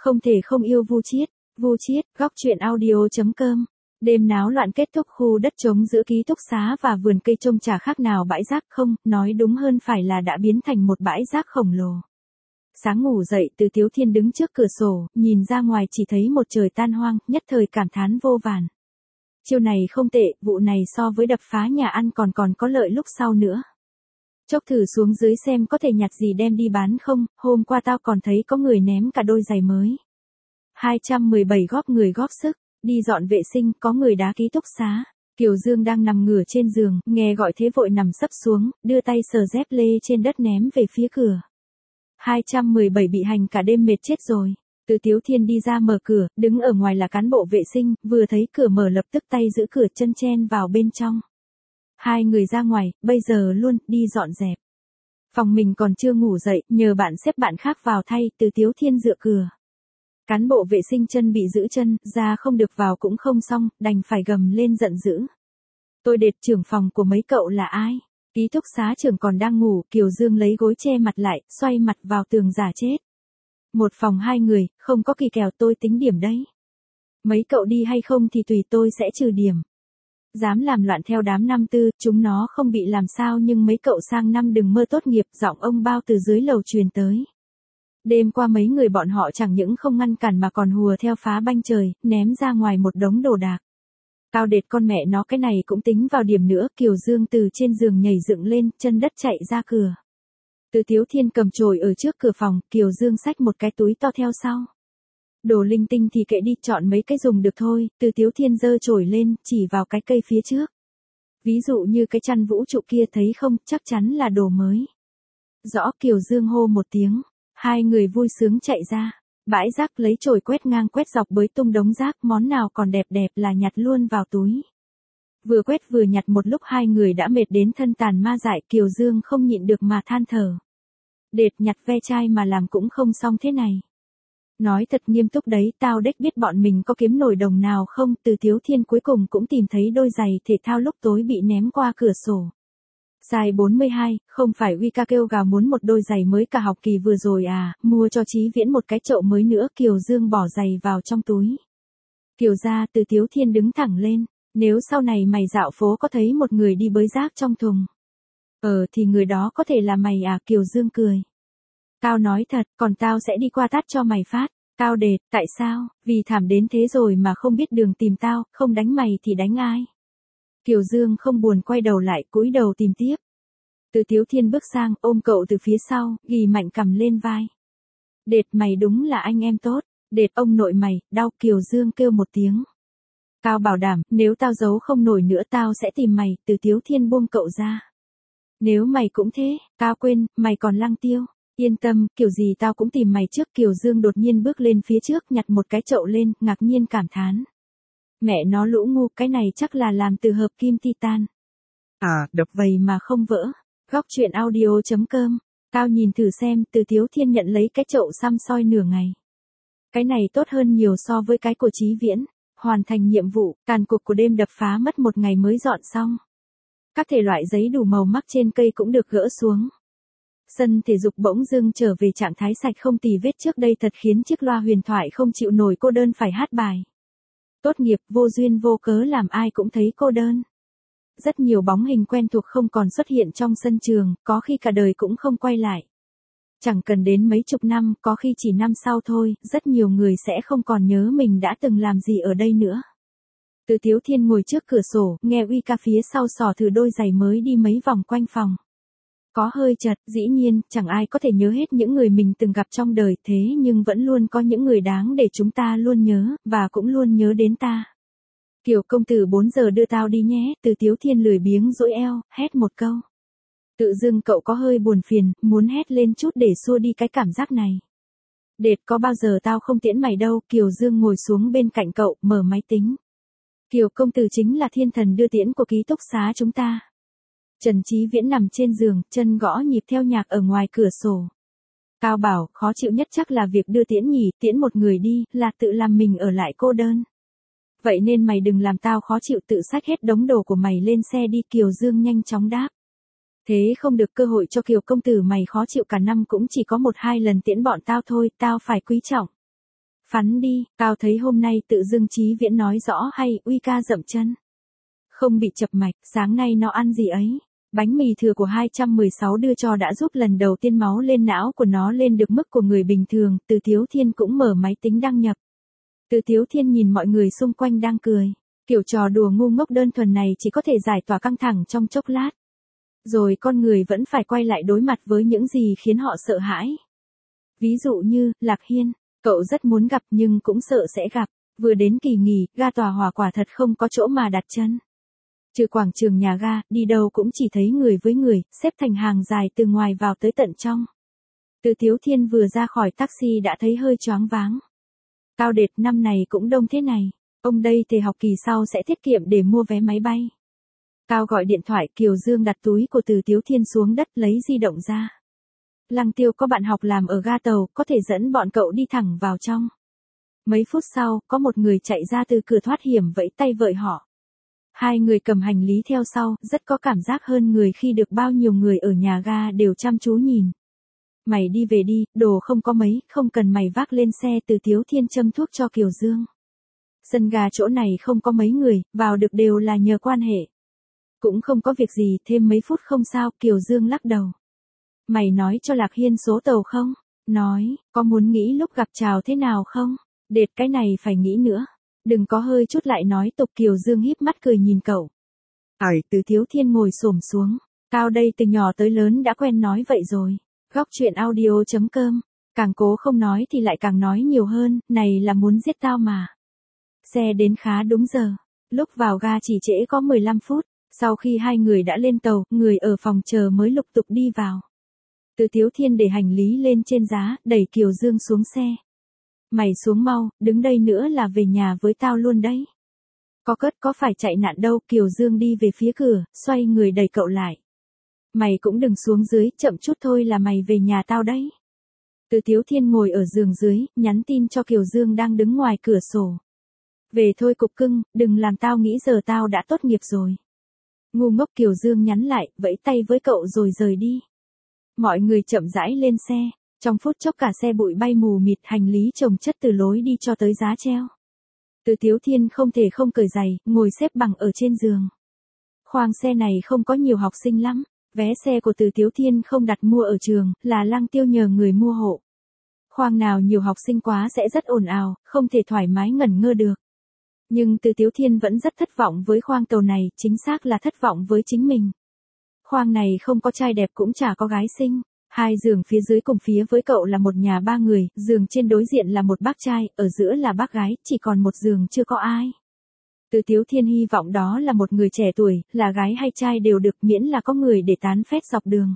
Không thể không yêu Vu Chiết. Vu Chiết, góc truyện audio.com. Đêm náo loạn kết thúc, khu đất trống giữa ký túc xá và vườn cây trông chả khác nào bãi rác, không, nói đúng hơn phải là đã biến thành một bãi rác khổng lồ. Sáng ngủ dậy, Từ Tiếu Thiên đứng trước cửa sổ, nhìn ra ngoài chỉ thấy một trời tan hoang, nhất thời cảm thán vô vàn. Chiêu này không tệ, vụ này so với đập phá nhà ăn còn có lợi lúc sau nữa. Chốc thử xuống dưới xem có thể nhặt gì đem đi bán không, hôm qua tao còn thấy có người ném cả đôi giày mới. 217 góp người góp sức, đi dọn vệ sinh, có người đá ký túc xá. Kiều Dương đang nằm ngửa trên giường, nghe gọi thế vội nằm sấp xuống, đưa tay sờ dép lê trên đất ném về phía cửa. 217 bị hành cả đêm mệt chết rồi. Từ Tiếu Thiên đi ra mở cửa, đứng ở ngoài là cán bộ vệ sinh, vừa thấy cửa mở lập tức tay giữ cửa chân chen vào bên trong. Hai người ra ngoài, bây giờ luôn, đi dọn dẹp. Phòng mình còn chưa ngủ dậy, nhờ bạn xếp bạn khác vào thay, Từ Tiếu Thiên dựa cửa. Cán bộ vệ sinh chân bị giữ chân, ra không được vào cũng không xong, đành phải gầm lên giận dữ. Tôi đệt trưởng phòng của mấy cậu là ai? Ký túc xá trưởng còn đang ngủ, Kiều Dương lấy gối che mặt lại, xoay mặt vào tường giả chết. Một phòng hai người, không có kỳ kèo tôi tính điểm đấy. Mấy cậu đi hay không thì tùy tôi sẽ trừ điểm. Dám làm loạn theo đám năm tư, chúng nó không bị làm sao nhưng mấy cậu sang năm đừng mơ tốt nghiệp, giọng ông Bao từ dưới lầu truyền tới. Đêm qua mấy người bọn họ chẳng những không ngăn cản mà còn hùa theo phá banh trời, ném ra ngoài một đống đồ đạc. Cao đệt con mẹ nó, cái này cũng tính vào điểm nữa. Kiều Dương từ trên giường nhảy dựng lên, chân đất chạy ra cửa. Từ Tiếu Thiên cầm chổi ở trước cửa phòng, Kiều Dương xách một cái túi to theo sau. Đồ linh tinh thì kệ đi, chọn mấy cái dùng được thôi. Từ Tiếu Thiên giơ chổi lên, chỉ vào cái cây phía trước. Ví dụ như cái chăn vũ trụ kia, thấy không, chắc chắn là đồ mới. Rõ. Kiều Dương hô một tiếng. Hai người vui sướng chạy ra. Bãi rác, lấy chổi quét ngang quét dọc bới tung đống rác, món nào còn đẹp đẹp là nhặt luôn vào túi. Vừa quét vừa nhặt một lúc hai người đã mệt đến thân tàn ma dại, Kiều Dương không nhịn được mà than thở. Đệt, nhặt ve chai mà làm cũng không xong thế này. Nói thật nghiêm túc đấy, tao đếch biết bọn mình có kiếm nổi đồng nào không. Từ Tiếu Thiên cuối cùng cũng tìm thấy đôi giày thể thao lúc tối bị ném qua cửa sổ. Size 42, không phải Wika kêu gào muốn một đôi giày mới cả học kỳ vừa rồi à, mua cho Chí Viễn một cái chậu mới nữa. Kiều Dương bỏ giày vào trong túi. Kiều gia. Từ Tiếu Thiên đứng thẳng lên. Nếu sau này mày dạo phố có thấy một người đi bới rác trong thùng, thì người đó có thể là mày à? Kiều Dương cười. Cao nói thật, còn tao sẽ đi qua tát cho mày phát. Cao đệt, tại sao? Vì thảm đến thế rồi mà không biết đường tìm tao, không đánh mày thì đánh ai? Kiều Dương không buồn quay đầu lại, cúi đầu tìm tiếp. Từ Tiếu Thiên bước sang, ôm cậu từ phía sau, ghì mạnh cằm lên vai. Đệt, mày đúng là anh em tốt. Đệt, ông nội mày, đau. Kiều Dương kêu một tiếng. Cao bảo đảm, nếu tao giấu không nổi nữa tao sẽ tìm mày. Từ Tiếu Thiên buông cậu ra. Nếu mày cũng thế. Cao quên, mày còn Lăng Tiêu. Yên tâm, kiểu gì tao cũng tìm mày trước. Kiều Dương đột nhiên bước lên phía trước, nhặt một cái chậu lên, ngạc nhiên cảm thán. Mẹ nó lũ ngu, cái này chắc là làm từ hợp kim titan. Độc vậy mà không vỡ. Góc truyện audio.com. Cao nhìn thử xem. Từ Tiếu Thiên nhận lấy cái chậu xăm soi nửa ngày. Cái này tốt hơn nhiều so với cái của Chí Viễn. Hoàn thành nhiệm vụ, tàn cục của đêm đập phá mất một ngày mới dọn xong. Các thể loại giấy đủ màu mắc trên cây cũng được gỡ xuống. Sân thể dục bỗng dưng trở về trạng thái sạch không tì vết, trước đây thật khiến chiếc loa huyền thoại không chịu nổi cô đơn phải hát bài. Tốt nghiệp, vô duyên vô cớ làm ai cũng thấy cô đơn. Rất nhiều bóng hình quen thuộc không còn xuất hiện trong sân trường, có khi cả đời cũng không quay lại. Chẳng cần đến mấy chục năm, có khi chỉ năm sau thôi, rất nhiều người sẽ không còn nhớ mình đã từng làm gì ở đây nữa. Từ Tiếu Thiên ngồi trước cửa sổ, nghe Wika phía sau xỏ thử đôi giày mới đi mấy vòng quanh phòng. Có hơi chật, dĩ nhiên, chẳng ai có thể nhớ hết những người mình từng gặp trong đời, thế nhưng vẫn luôn có những người đáng để chúng ta luôn nhớ, và cũng luôn nhớ đến ta. Kiều công tử 4 giờ đưa tao đi nhé. Từ Tiếu Thiên lười biếng duỗi eo, hét một câu. Tự dưng cậu có hơi buồn phiền, muốn hét lên chút để xua đi cái cảm giác này. Đệt, có bao giờ tao không tiễn mày đâu. Kiều Dương ngồi xuống bên cạnh cậu, mở máy tính. Kiều công tử chính là thiên thần đưa tiễn của ký túc xá chúng ta. Trần Chí Viễn nằm trên giường, chân gõ nhịp theo nhạc ở ngoài cửa sổ. Cao bảo, khó chịu nhất chắc là việc đưa tiễn nhỉ, tiễn một người đi, là tự làm mình ở lại cô đơn. Vậy nên mày đừng làm tao khó chịu, tự xách hết đống đồ của mày lên xe đi. Kiều Dương nhanh chóng đáp. Thế không được, cơ hội cho Kiều công tử mày khó chịu cả năm cũng chỉ có 1-2 lần tiễn bọn tao thôi, tao phải quý trọng. Phắn đi, Cao thấy hôm nay tự dưng Chí Viễn nói rõ hay, uy ca dậm chân. Không bị chập mạch, sáng nay nó ăn gì ấy? Bánh mì thừa của 216 đưa cho đã giúp lần đầu tiên máu lên não của nó lên được mức của người bình thường, Từ Tiếu Thiên cũng mở máy tính đăng nhập. Từ Tiếu Thiên nhìn mọi người xung quanh đang cười. Kiểu trò đùa ngu ngốc đơn thuần này chỉ có thể giải tỏa căng thẳng trong chốc lát. Rồi con người vẫn phải quay lại đối mặt với những gì khiến họ sợ hãi. Ví dụ như, Lạc Hiên, cậu rất muốn gặp nhưng cũng sợ sẽ gặp. Vừa đến kỳ nghỉ, ga tòa hỏa quả thật không có chỗ mà đặt chân. Trừ quảng trường nhà ga, đi đâu cũng chỉ thấy người với người, xếp thành hàng dài từ ngoài vào tới tận trong. Từ Tiếu Thiên vừa ra khỏi taxi đã thấy hơi choáng váng. Cao đệt năm này cũng đông thế này. Ông đây thì học kỳ sau sẽ tiết kiệm để mua vé máy bay. Cao gọi điện thoại, Kiều Dương đặt túi của Từ Tiếu Thiên xuống đất lấy di động ra. Lăng Tiêu có bạn học làm ở ga tàu, có thể dẫn bọn cậu đi thẳng vào trong. Mấy phút sau, có một người chạy ra từ cửa thoát hiểm vẫy tay vợi họ. Hai người cầm hành lý theo sau, rất có cảm giác hơn người khi được bao nhiêu người ở nhà ga đều chăm chú nhìn. Mày đi về đi, đồ không có mấy, không cần mày vác lên xe. Từ Tiếu Thiên châm thuốc cho Kiều Dương. Sân ga chỗ này không có mấy người, vào được đều là nhờ quan hệ. Cũng không có việc gì, thêm mấy phút không sao. Kiều Dương lắc đầu. Mày nói cho Lạc Hiên số tàu không? Nói, có muốn nghĩ lúc gặp chào thế nào không? Đệt cái này phải nghĩ nữa. Đừng có hơi chút lại nói tục. Kiều Dương híp mắt cười nhìn cậu. Từ Tiếu Thiên ngồi xổm xuống. Cao đây từ nhỏ tới lớn đã quen nói vậy rồi. Góc chuyện audio.com. Càng cố không nói thì lại càng nói nhiều hơn, này là muốn giết tao mà. Xe đến khá đúng giờ. Lúc vào ga chỉ trễ có 15 phút. Sau khi hai người đã lên tàu, người ở phòng chờ mới lục tục đi vào. Từ Tiếu Thiên để hành lý lên trên giá, đẩy Kiều Dương xuống xe. Mày xuống mau, đứng đây nữa là về nhà với tao luôn đấy. Có cất có phải chạy nạn đâu. Kiều Dương đi về phía cửa, xoay người đẩy cậu lại. Mày cũng đừng xuống dưới, chậm chút thôi là mày về nhà tao đấy. Từ Tiếu Thiên ngồi ở giường dưới, nhắn tin cho Kiều Dương đang đứng ngoài cửa sổ. Về thôi cục cưng, đừng làm tao nghĩ giờ tao đã tốt nghiệp rồi. Ngu ngốc. Kiều Dương nhắn lại, vẫy tay với cậu rồi rời đi. Mọi người chậm rãi lên xe. Trong phút chốc cả xe bụi bay mù mịt, hành lý chồng chất từ lối đi cho tới giá treo. Từ Tiếu Thiên không thể không cởi giày, ngồi xếp bằng ở trên giường. Khoang xe này không có nhiều học sinh lắm. Vé xe của Từ Tiếu Thiên không đặt mua ở trường, là Lăng Tiêu nhờ người mua hộ. Khoang nào nhiều học sinh quá sẽ rất ồn ào, không thể thoải mái ngẩn ngơ được. Nhưng Từ Tiếu Thiên vẫn rất thất vọng với khoang tàu này, chính xác là thất vọng với chính mình. Khoang này không có trai đẹp cũng chả có gái xinh. Hai giường phía dưới cùng phía với cậu là một nhà ba người, giường trên đối diện là một bác trai, ở giữa là bác gái, chỉ còn một giường chưa có ai. Từ Tiếu Thiên hy vọng đó là một người trẻ tuổi, là gái hay trai đều được, miễn là có người để tán phét dọc đường.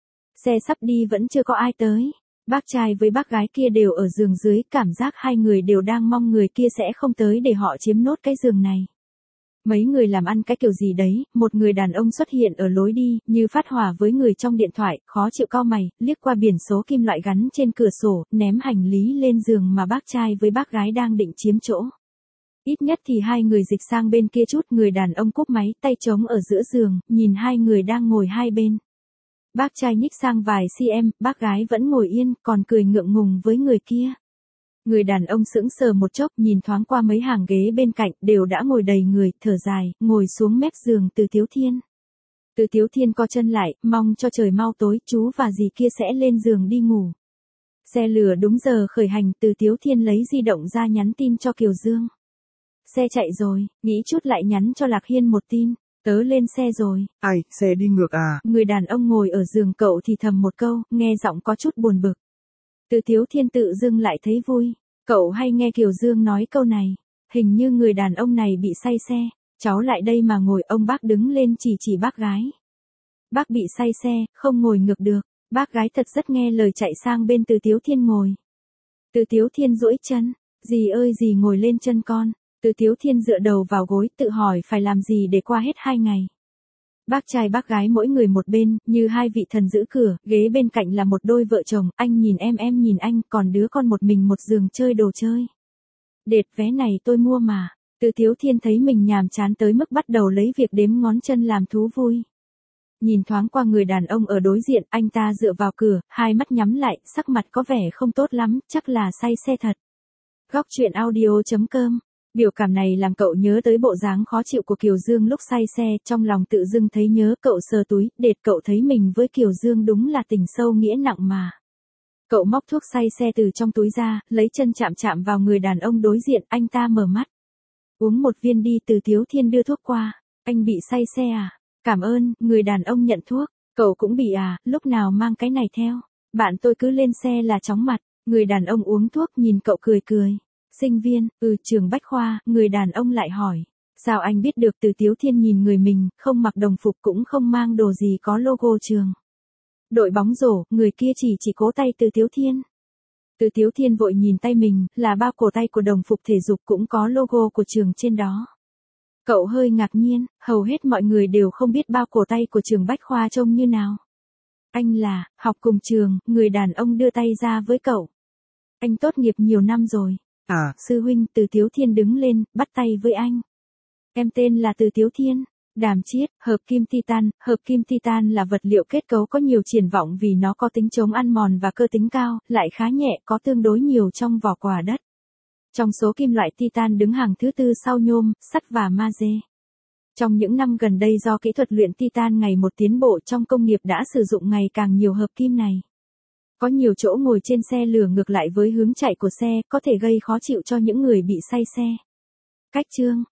Xe sắp đi vẫn chưa có ai tới. Bác trai với bác gái kia đều ở giường dưới, cảm giác hai người đều đang mong người kia sẽ không tới để họ chiếm nốt cái giường này. Mấy người làm ăn cái kiểu gì đấy, một người đàn ông xuất hiện ở lối đi, như phát hỏa với người trong điện thoại, khó chịu cau mày, liếc qua biển số kim loại gắn trên cửa sổ, ném hành lý lên giường mà bác trai với bác gái đang định chiếm chỗ. Ít nhất thì hai người dịch sang bên kia chút, người đàn ông cúp máy, tay trống ở giữa giường, nhìn hai người đang ngồi hai bên. Bác trai nhích sang vài cm, bác gái vẫn ngồi yên, còn cười ngượng ngùng với người kia. Người đàn ông sững sờ một chốc, nhìn thoáng qua mấy hàng ghế bên cạnh, đều đã ngồi đầy người, thở dài, ngồi xuống mép giường Từ Tiếu Thiên. Từ Tiếu Thiên co chân lại, mong cho trời mau tối, chú và dì kia sẽ lên giường đi ngủ. Xe lửa đúng giờ khởi hành, Từ Tiếu Thiên lấy di động ra nhắn tin cho Kiều Dương. Xe chạy rồi, nghĩ chút lại nhắn cho Lạc Hiên một tin. Tớ lên xe rồi. Xe đi ngược à? Người đàn ông ngồi ở giường cậu thì thầm một câu, nghe giọng có chút buồn bực. Từ Tiếu Thiên tự dưng lại thấy vui. Cậu hay nghe Kiều Dương nói câu này. Hình như người đàn ông này bị say xe. Cháu lại đây mà ngồi. Ông bác đứng lên chỉ bác gái. Bác bị say xe, không ngồi ngược được. Bác gái thật rất nghe lời chạy sang bên Từ Tiếu Thiên ngồi. Từ Tiếu Thiên duỗi chân. Dì ơi dì ngồi lên chân con. Từ Tiếu Thiên dựa đầu vào gối, tự hỏi phải làm gì để qua hết 2 ngày. Bác trai bác gái mỗi người một bên, như hai vị thần giữ cửa, ghế bên cạnh là một đôi vợ chồng, anh nhìn em nhìn anh, còn đứa con một mình một giường chơi đồ chơi. Đệt vé này tôi mua mà. Từ Tiếu Thiên thấy mình nhàm chán tới mức bắt đầu lấy việc đếm ngón chân làm thú vui. Nhìn thoáng qua người đàn ông ở đối diện, anh ta dựa vào cửa, hai mắt nhắm lại, sắc mặt có vẻ không tốt lắm, chắc là say xe thật. Góc truyện audio.com. Biểu cảm này làm cậu nhớ tới bộ dáng khó chịu của Kiều Dương lúc say xe, trong lòng tự dưng thấy nhớ, cậu sờ túi, đệt cậu thấy mình với Kiều Dương đúng là tình sâu nghĩa nặng mà. Cậu móc thuốc say xe từ trong túi ra, lấy chân chạm chạm vào người đàn ông đối diện, anh ta mở mắt. Uống một viên đi, Từ Tiếu Thiên đưa thuốc qua. Anh bị say xe à? Cảm ơn, người đàn ông nhận thuốc. Cậu cũng bị à, lúc nào mang cái này theo? Bạn tôi cứ lên xe là chóng mặt. Người đàn ông uống thuốc nhìn cậu cười cười. Sinh viên, trường Bách Khoa, người đàn ông lại hỏi. Sao anh biết được? Từ Tiếu Thiên nhìn người mình, không mặc đồng phục cũng không mang đồ gì có logo trường. Đội bóng rổ, người kia chỉ cố tay Từ Tiếu Thiên. Từ Tiếu Thiên vội nhìn tay mình, là bao cổ tay của đồng phục thể dục cũng có logo của trường trên đó. Cậu hơi ngạc nhiên, hầu hết mọi người đều không biết bao cổ tay của trường Bách Khoa trông như nào. Anh là, học cùng trường, người đàn ông đưa tay ra với cậu. Anh tốt nghiệp nhiều năm rồi. À, sư huynh. Từ Tiếu Thiên đứng lên, bắt tay với anh. Em tên là Từ Tiếu Thiên. Đàm chiết, hợp kim titan. Hợp kim titan là vật liệu kết cấu có nhiều triển vọng vì nó có tính chống ăn mòn và cơ tính cao, lại khá nhẹ, có tương đối nhiều trong vỏ quả đất. Trong số kim loại titan đứng hàng thứ tư sau nhôm, sắt và magie. Trong những năm gần đây do kỹ thuật luyện titan ngày một tiến bộ trong công nghiệp đã sử dụng ngày càng nhiều hợp kim này. Có nhiều chỗ ngồi trên xe lửa ngược lại với hướng chạy của xe, có thể gây khó chịu cho những người bị say xe. Cách chương